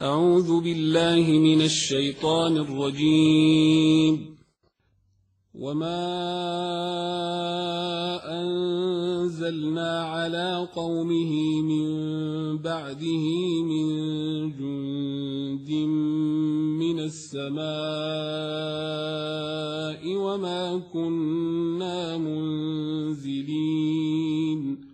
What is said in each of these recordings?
أعوذ بالله من الشيطان الرجيم. وما أنزلنا على قومه من بعده من جند من السماء وما كنا منزلين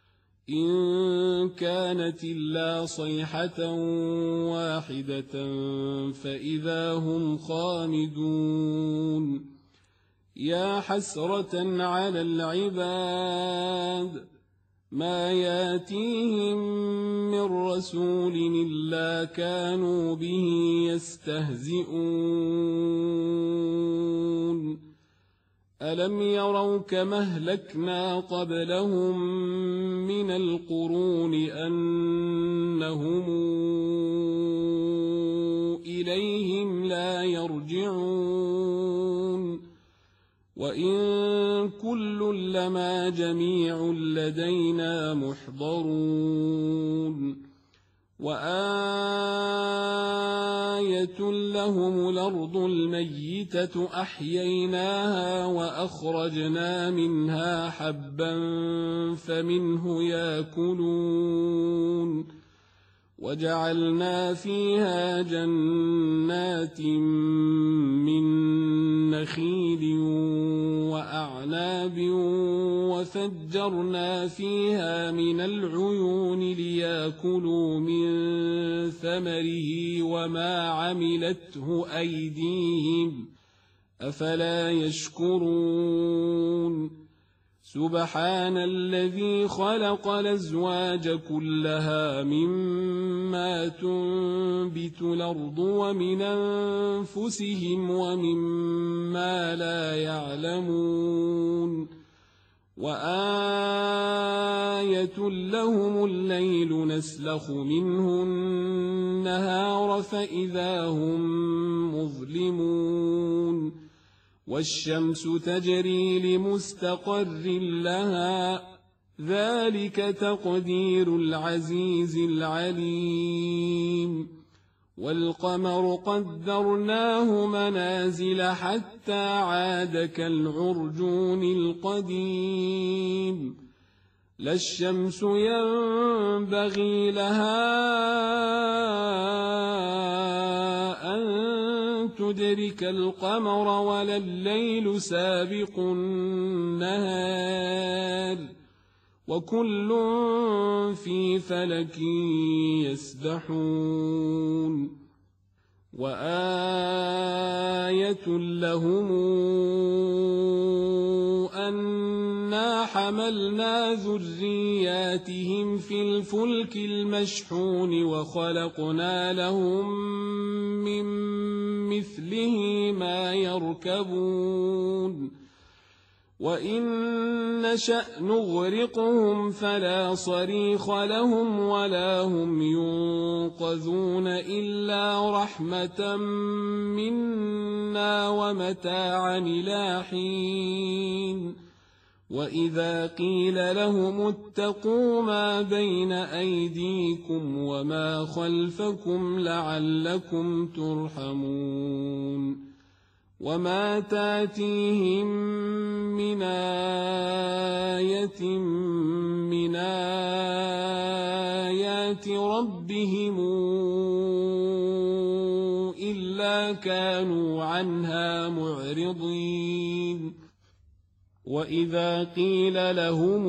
إن كانت إلا صيحة واحدة فإذا هم خامدون. يا حسرة على العباد ما ياتيهم من رسول إلا كانوا به يستهزئون. ألم يروا كما أهلكنا قبلهم من القرون أنهم إليهم لا يرجعون. وإن كل لما جميع لدينا محضرون. وآية لهم الأرض الميتة أحييناها وأخرجنا منها حبا فمنه يأكلون. وجعلنا فيها جنات من نخيل وأعناب وفجرنا فيها من العيون ليأكلوا من ثمره وما عملته أيديهم أفلا يشكرون. سبحان الذي خلق الأزواج كلها مما تنبت الأرض ومن أنفسهم ومما لا يعلمون. وآية لهم الليل نسلخ منه النهار فإذا هم مظلمون. والشمس تجري لمستقر لها ذلك تقدير العزيز العليم. والقمر قدرناه منازل حتى عاد كالعرجون القديم. لا الشمس ينبغي لها أن تدرك القمر ولا الليل سابق النهار وكل في فلك يسبحون. وآية لهم أنا حملنا ذرياتهم في الفلك المشحون وخلقنا لهم من مثله ما يركبون. وإن نشأ نغرقهم فلا صريخ لهم ولا هم ينقذون إلا رحمة منا ومتاعا إلى حين. وإذا قيل لهم اتقوا ما بين أيديكم وما خلفكم لعلكم ترحمون. وما تاتيهم من آية من آيات ربهم إلا كانوا عنها معرضين. وإذا قيل لهم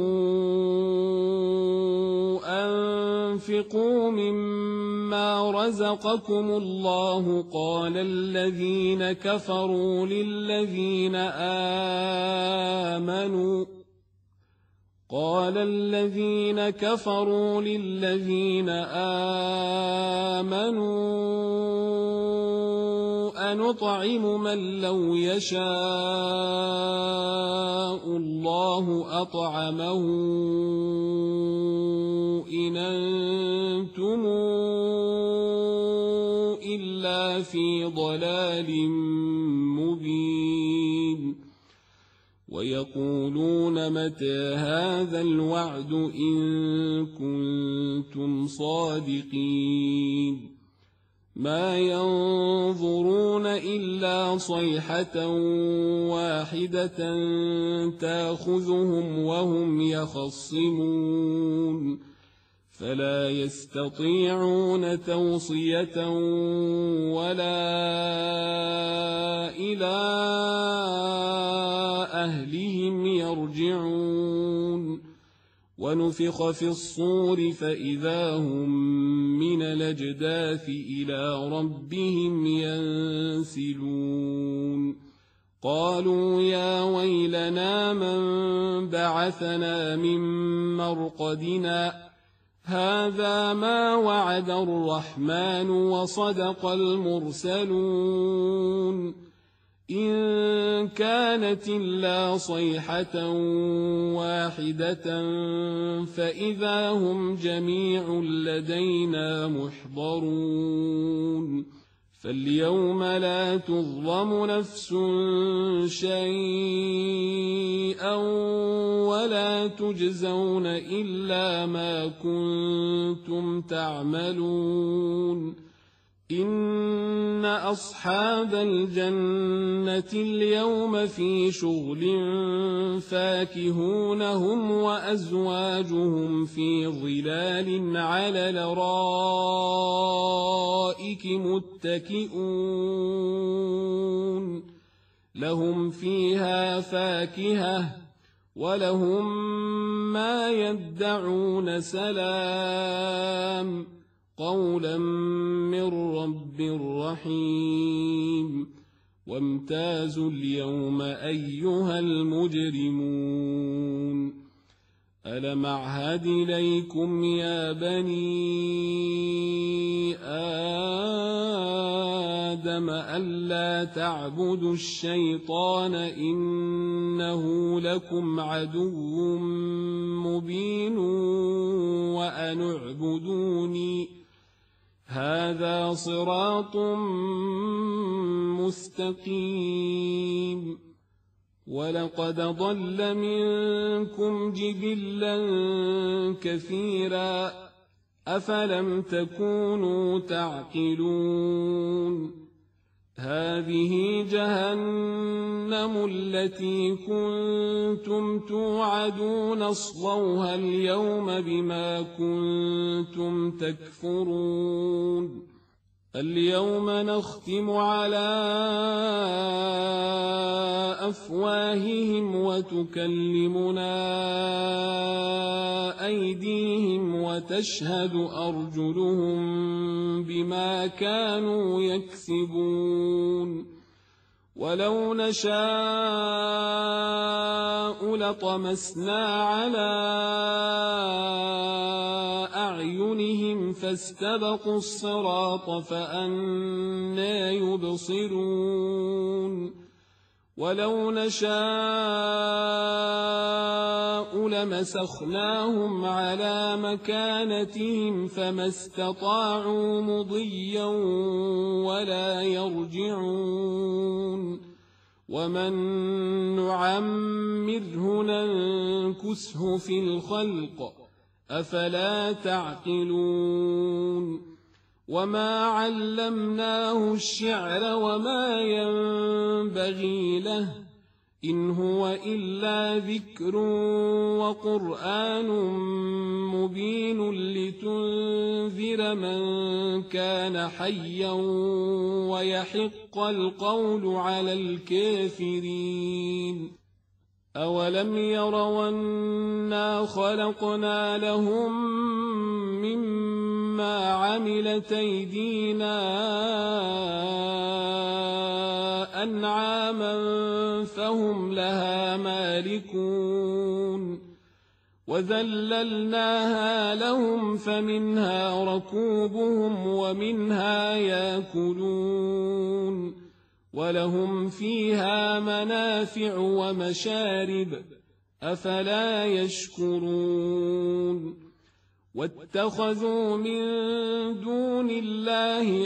أنفقوا مما رزقكم الله قال الذين كفروا للذين آمنوا أنطعم من لو يشاء الله أطعمه إن أنتم إلا في ضلال مبين. ويقولون متى هذا الوعد إن كنتم صادقين ما ينظرون إلا صيحة واحدة تأخذهم وهم يخصمون فلا يستطيعون توصية ولا إلى أهلهم يرجعون ونفخ في الصور فإذا هم من الأجداث إلى ربهم ينسلون قالوا يا ويلنا من بعثنا من مرقدنا هذا ما وعد الرحمن وصدق المرسلون إن كانت إلا صيحة واحدة فإذا هم جميع لدينا محضرون فاليوم لا تظلم نفس شيئا ولا تجزون إلا ما كنتم تعملون إن أصحاب الجنة اليوم في شغل فاكهون هم وأزواجهم في ظلال على الأرائك متكئون لهم فيها فاكهة ولهم ما يدعون سلام قولا من رب رحيم وامتازوا اليوم أيها المجرمون ألم أعهد إليكم يا بني آدم ألا تعبدوا الشيطان إنه لكم عدو مبين وأن اعبدوني هذا صراط مستقيم ولقد ضل منكم جبلا كثيرا أفلم تكونوا تعقلون هذه جهنم التي كنتم توعدون اصلوها اليوم بما كنتم تكفرون اليوم نختم على أفواههم وتكلمنا أيديهم وتشهد أرجلهم بما كانوا يكسبون ولو نشاء لطمسنا على أعينهم فاستبقوا الصراط فأنى يبصرون ولو نشاء لمسخناهم على مكانتهم فما استطاعوا مضيا ولا يرجعون ومن نعمره ننكسه في الخلق أفلا تعقلون وما علمناه الشعر وما ينبغي له إن هو إلا ذكر وقرآن مبين لتنذر من كان حيا ويحق القول على الكافرين أولم يروا أنا خلقنا لهم مما عملت أيدينا أنعاما فهم لها مالكون وذللناها لهم فمنها ركوبهم ومنها يأكلون ولهم فيها منافع ومشارب أفلا يشكرون واتخذوا من دون الله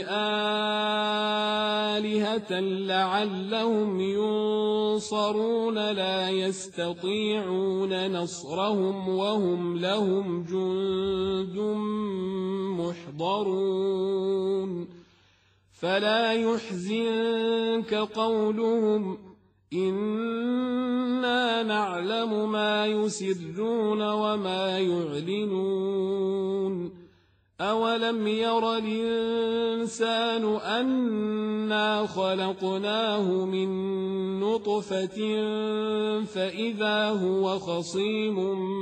آلهة لعلهم ينصرون لا يستطيعون نصرهم وهم لهم جند محضرون فلا يحزنك قولهم إنا نعلم ما يسرون وما يعلنون أولم ير الإنسان أنا خلقناه من نطفة فإذا هو خصيم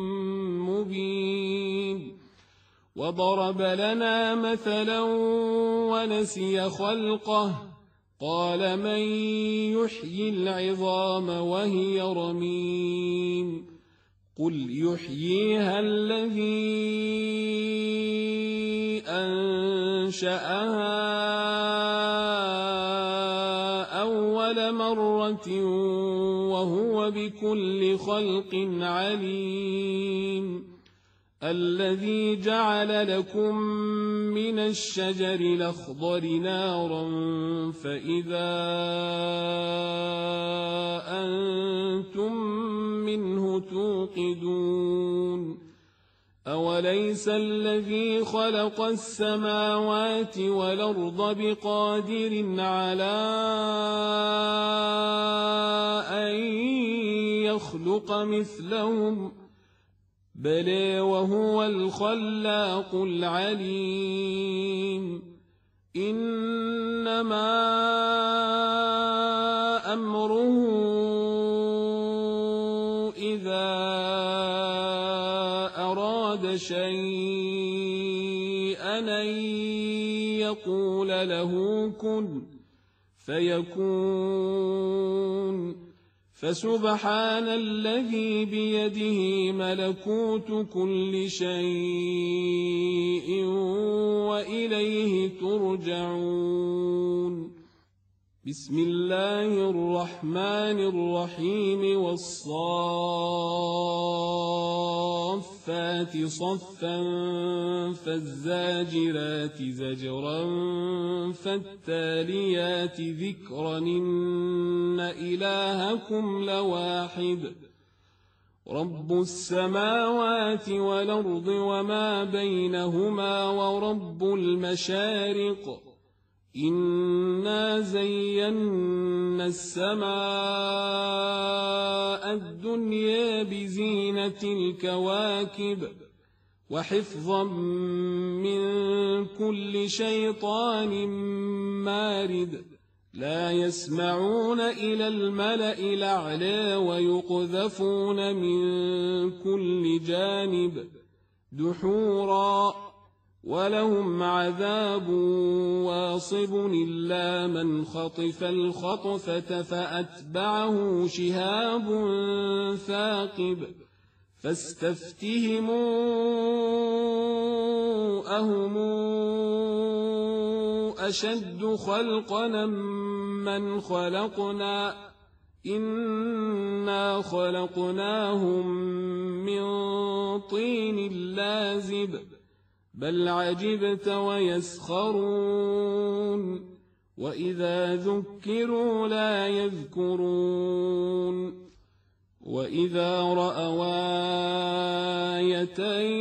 مبين وضرب لنا مثلا ونسي خلقه قال من يحيي العظام وهي رميم قل يحييها الذي أنشأها أول مرة وهو بكل خلق عليم الذي جعل لكم من الشجر الأخضر نارا فإذا أنتم منه توقدون أوليس الذي خلق السماوات والأرض بقادر على أن يخلق مثلهم بلى وهو الخلاق العليم إنما أمره إذا أراد شيئا أن يقول له كن فيكون فسبحان الذي بيده ملكوت كل شيء وإليه ترجعون بسم الله الرحمن الرحيم والصافات صفا فالزاجرات زجرا فالتاليات ذكرا إن إلهكم لواحد رب السماوات والأرض وما بينهما ورب المشارق إنا زينا السماء الدنيا بزينة الكواكب وحفظا من كل شيطان مارد لا يسمعون إلى الملأ الأعلى ويقذفون من كل جانب دحورا ولهم عذاب واصب إلا من خطف الخطفة فأتبعه شهاب ثاقب فاستفتهموا أهم أشد خلقنا من خلقنا إنا خلقناهم من طين لازب بل عجبت ويسخرون وإذا ذكروا لا يذكرون وإذا رأوا آية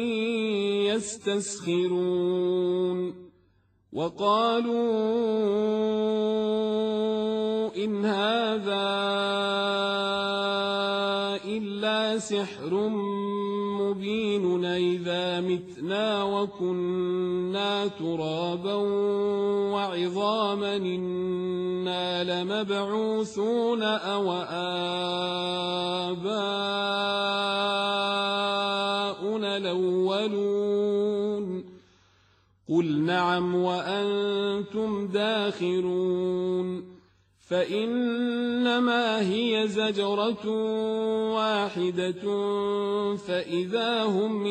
يستسخرون وقالوا إن هذا إلا سحر مبين إذا متنا وكنا ترابا وعظاما إنا لمبعوثون أو آباؤنا الأولون قل نعم وأنتم داخرون فإنما هي زجرة واحدة فإذا هم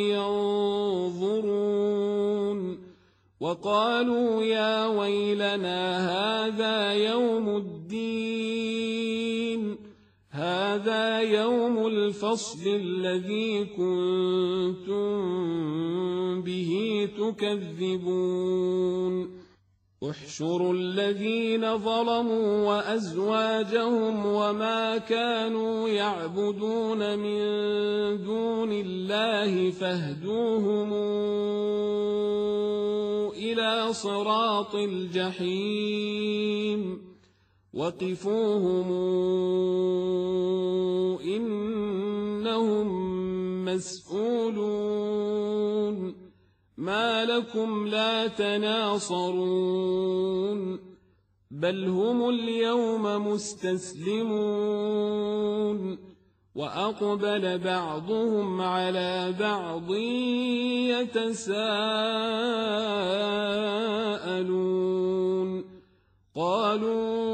ينظرون وقالوا يا ويلنا هذا يوم الدين هذا يوم الفصل الذي كنتم به تكذبون احشروا الذين ظلموا وأزواجهم وما كانوا يعبدون من دون الله فاهدوهم إلى صراط الجحيم وقفوهم إنهم مسئولون ما لكم لا تناصرون بل هم اليوم مستسلمون وأقبل بعضهم على بعض يتساءلون قالوا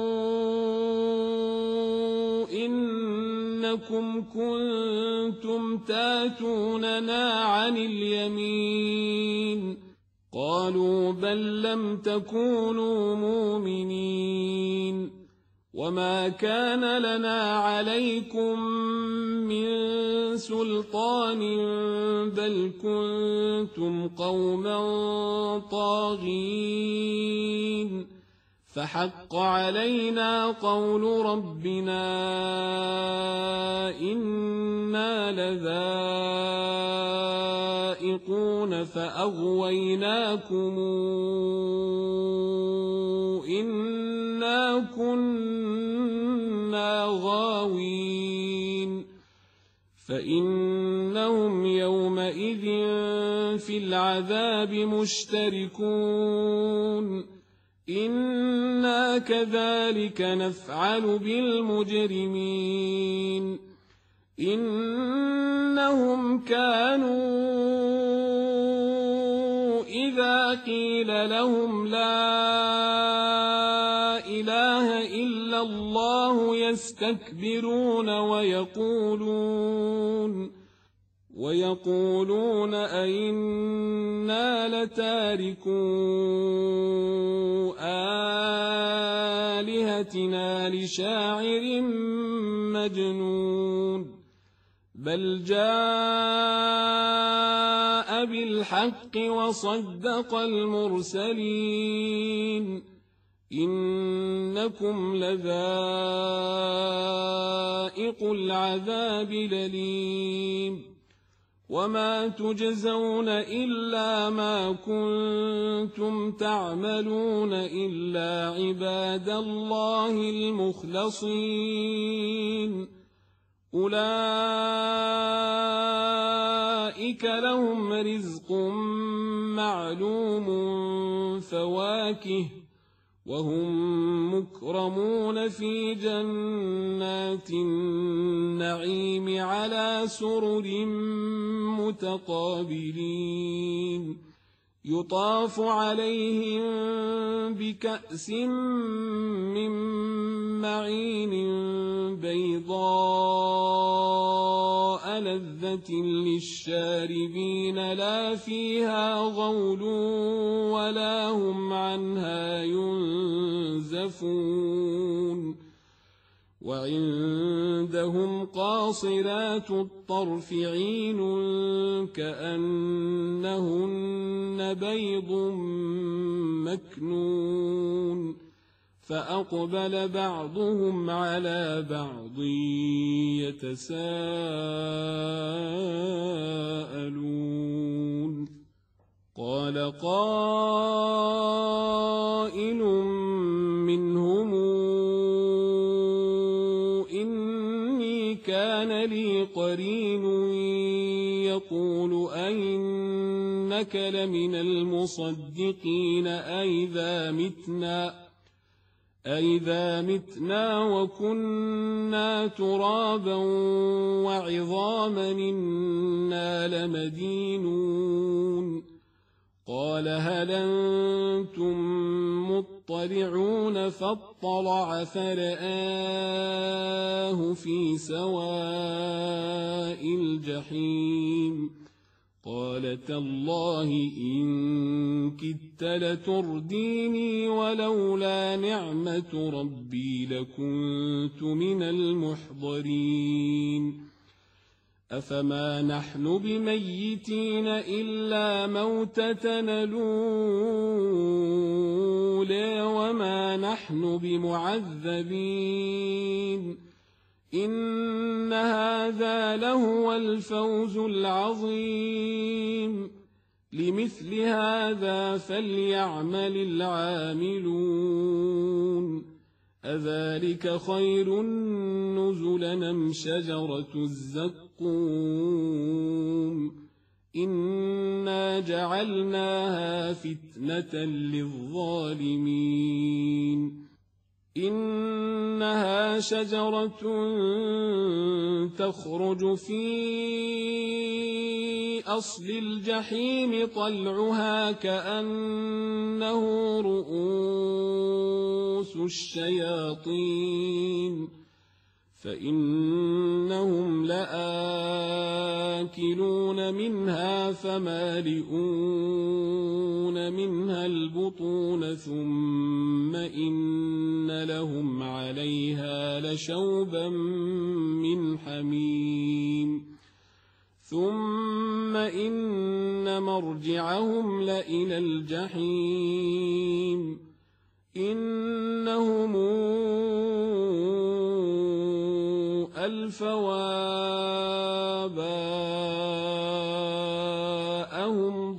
إنكم كنتم تاتوننا عن اليمين قالوا بل لم تكونوا مؤمنين وما كان لنا عليكم من سلطان بل كنتم قوما طاغين فحق علينا قول ربنا إنا لذائقون فأغويناكم إنا كنا غاوين فإنهم يومئذ في العذاب مشتركون إنا كذلك نفعل بالمجرمين إنهم كانوا إذا قيل لهم لا إله إلا الله يستكبرون ويقولون أئنا لتاركو آلهتنا لشاعر مجنون بل جاء بالحق وصدق المرسلين إنكم لذائق العذاب الأليم وما تجزون إلا ما كنتم تعملون إلا عباد الله المخلصين أولئك لهم رزق معلوم فواكه وهم مكرمون في جنات النعيم على سرر متقابلين يطاف عليهم بكأس من معين بيضاء لذة للشاربين لا فيها غول ولا هم عنها ينزفون وعندهم قاصرات الطرف عين كأنهن بيض مكنون فأقبل بعضهم على بعض يتساءلون قال قائل منهم إني كان لي قرين يقول أئنك لمن المصدقين أئذا متنا وكنا ترابا وعظاما إنا لمدينون قال هل أنتم مطلعون فاطلع فرآه في سواء الجحيم قال تالله إن كدت لترديني ولولا نعمة ربي لكنت من المحضرين أفما نحن بميتين إلا موتتنا الأولى وما نحن بمعذبين إن هذا لهو الفوز العظيم لمثل هذا فليعمل العاملون أذلك خير نزلا أم شجرة الزقوم إنا جعلناها فتنة للظالمين إنها شجرة تخرج في أصل الجحيم طلعها كأنه رؤوس الشياطين فإنهم لآكلون منها فمالئون منها البطون ثم إن لهم عليها لشوبا من حميم ثم إن مرجعهم لإلى الجحيم إنهم ألفوا آباءهم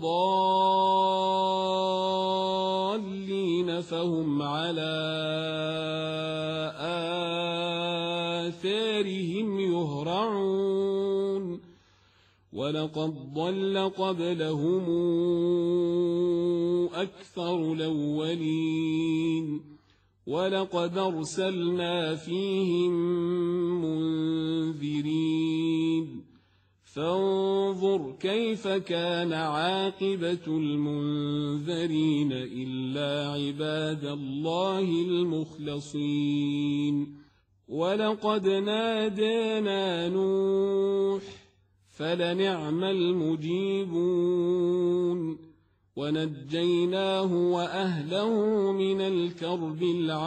ضالين فهم على آثارهم يهرعون ولقد ضل قبلهم أكثر الأولين ولقد أرسلنا فيهم منذرين فانظر كيف كان عاقبة المنذرين إلا عباد الله المخلصين ولقد نادانا نوح فلنعم المجيبون ونجيناه وأهله من الكرب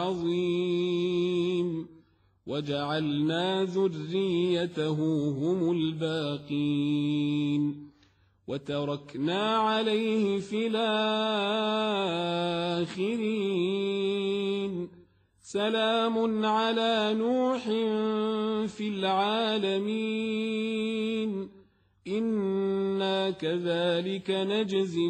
العظيم وجعلنا ذريته هم الباقين وتركنا عليه في الآخرين سلام على نوح في العالمين إنا كذلك نجزي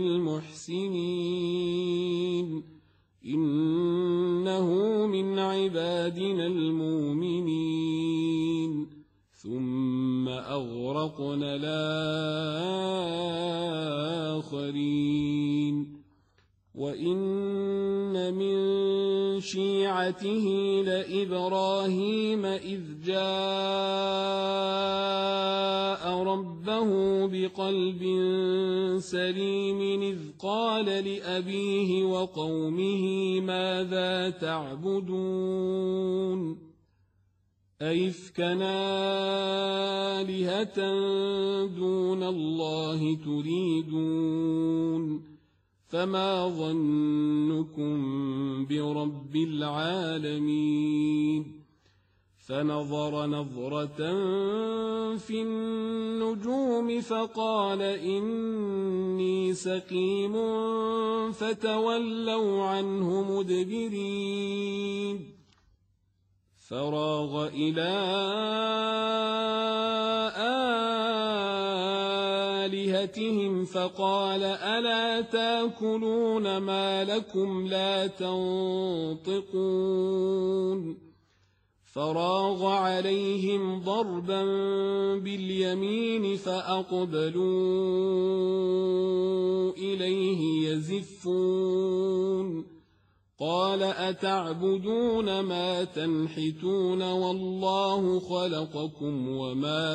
المحسنين إنه من عبادنا المؤمنين ثم أغرقنا الآخرين وإن من شيعته لإبراهيم إذ جاء ربه بقلب سليم إذ قال لأبيه وقومه ماذا تعبدون أئفكا آلهة دون الله تريدون فما ظنكم برب العالمين فنظر نظرة في النجوم فقال إني سقيم فتولوا عنه مدبرين فراغ إلى آلهتهم فقال ألا تاكلون ما لكم لا تنطقون فراغ عليهم ضربا باليمين فأقبلوا إليه يزفون قال أتعبدون ما تنحتون والله خلقكم وما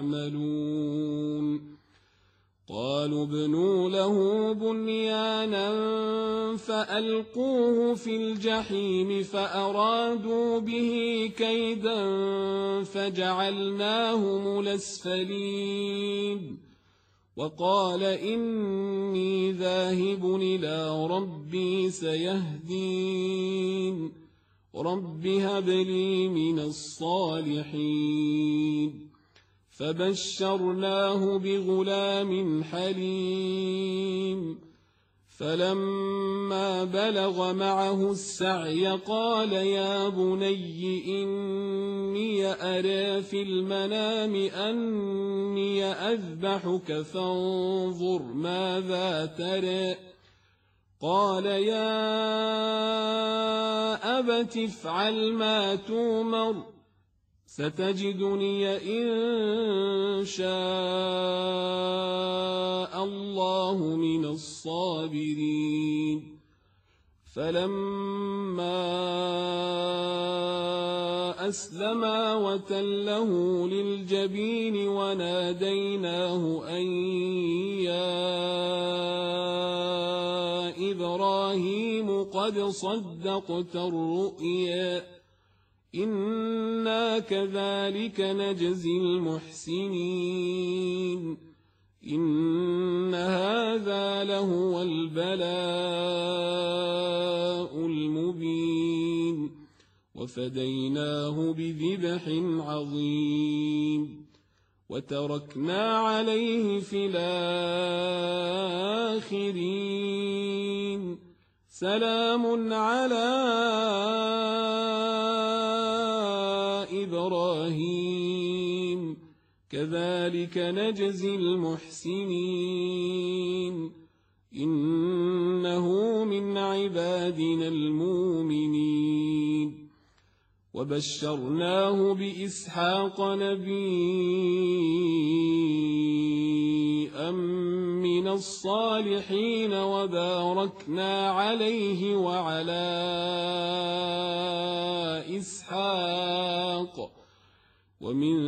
تعملون قالوا ابنوا له بنيانا فألقوه في الجحيم فأرادوا به كيدا فجعلناهم الأسفلين وقال إني ذاهب إلى ربي سيهدين رب هب لي من الصالحين فبشرناه بغلام حليم فلما بلغ معه السعي قال يا بني إني أرى في المنام أني أذبحك فانظر ماذا ترى قال يا أبت افعل ما تؤمر ستجدني إن شاء الله من الصابرين فلما أسلما وتله للجبين وناديناه أن يا إبراهيم قد صدقت الرؤيا إنا كذلك نجزي المحسنين إن هذا لهو البلاء المبين وفديناه بذبح عظيم وتركنا عليه في الآخرين سلام على إبراهيم كذلك نجزي المحسنين إنه من عبادنا المؤمنين وبشرناه بإسحاق نبيا من الصالحين وباركنا عليه وعلى إسحاق ومن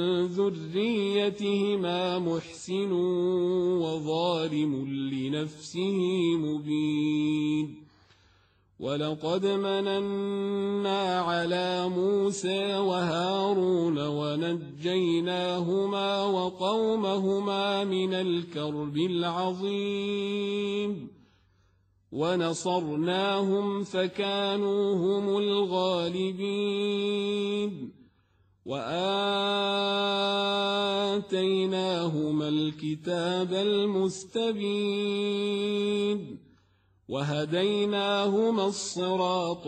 ذريتهما محسن وظالم لنفسه مبين ولقد مننا على موسى وهارون ونجيناهما وقومهما من الكرب العظيم ونصرناهم فكانوا هم الغالبين وآتيناهما الكتاب المستبين وهديناهما الصراط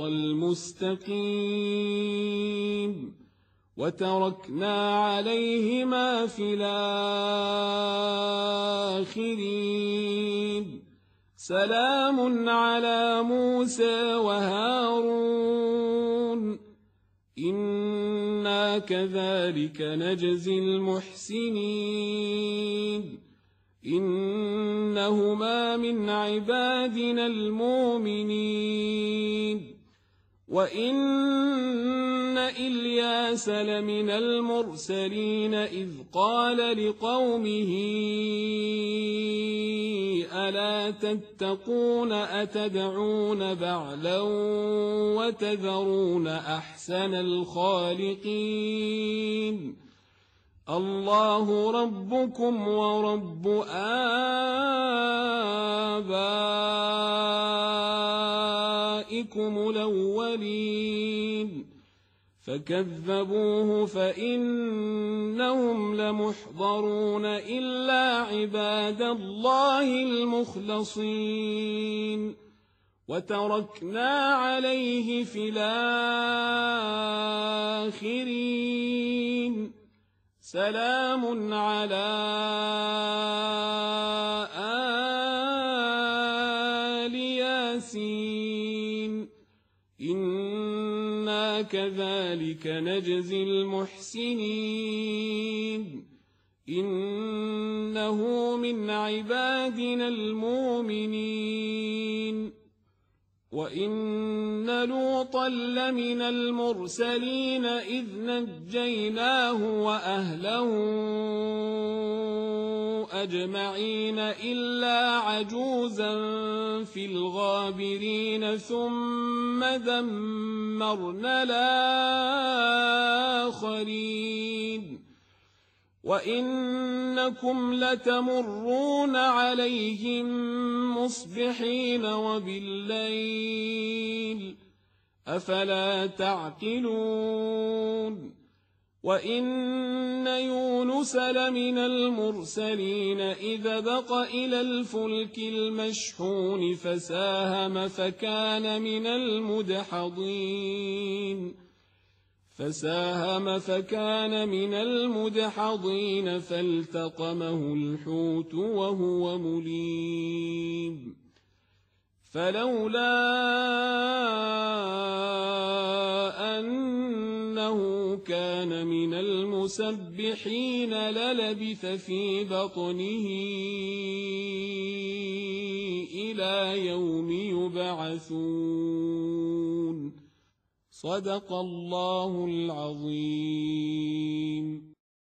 المستقيم وتركنا عليهما في الآخرين سلام على موسى وهارون إنا كذلك نجزي المحسنين إنهما من عبادنا المؤمنين وإن إلياس لمن المرسلين إذ قال لقومه ألا تتقون أتدعون بعلا وتذرون أحسن الخالقين الله ربكم ورب آبائكم الأولين فكذبوه فإنهم لمحضرون إلا عباد الله المخلصين وتركنا عليه في الآخرين سلام على آل ياسين إنا كذلك نجزي المحسنين إنه من عبادنا المؤمنين وإن لوطا لمن المرسلين إذ نجيناه وأهله أجمعين إلا عجوزا في الغابرين ثم دمرنا الآخرين وإنكم لتمرون عليهم مصبحين وبالليل أفلا تعقلون وإن يونس لمن المرسلين إذ بق إلى الفلك المشحون فساهم فكان من المدحضين فالتقمه الحوت وهو مليم فلولا أنه كان من المسبحين للبث في بطنه إلى يوم يبعثون. صدق الله العظيم.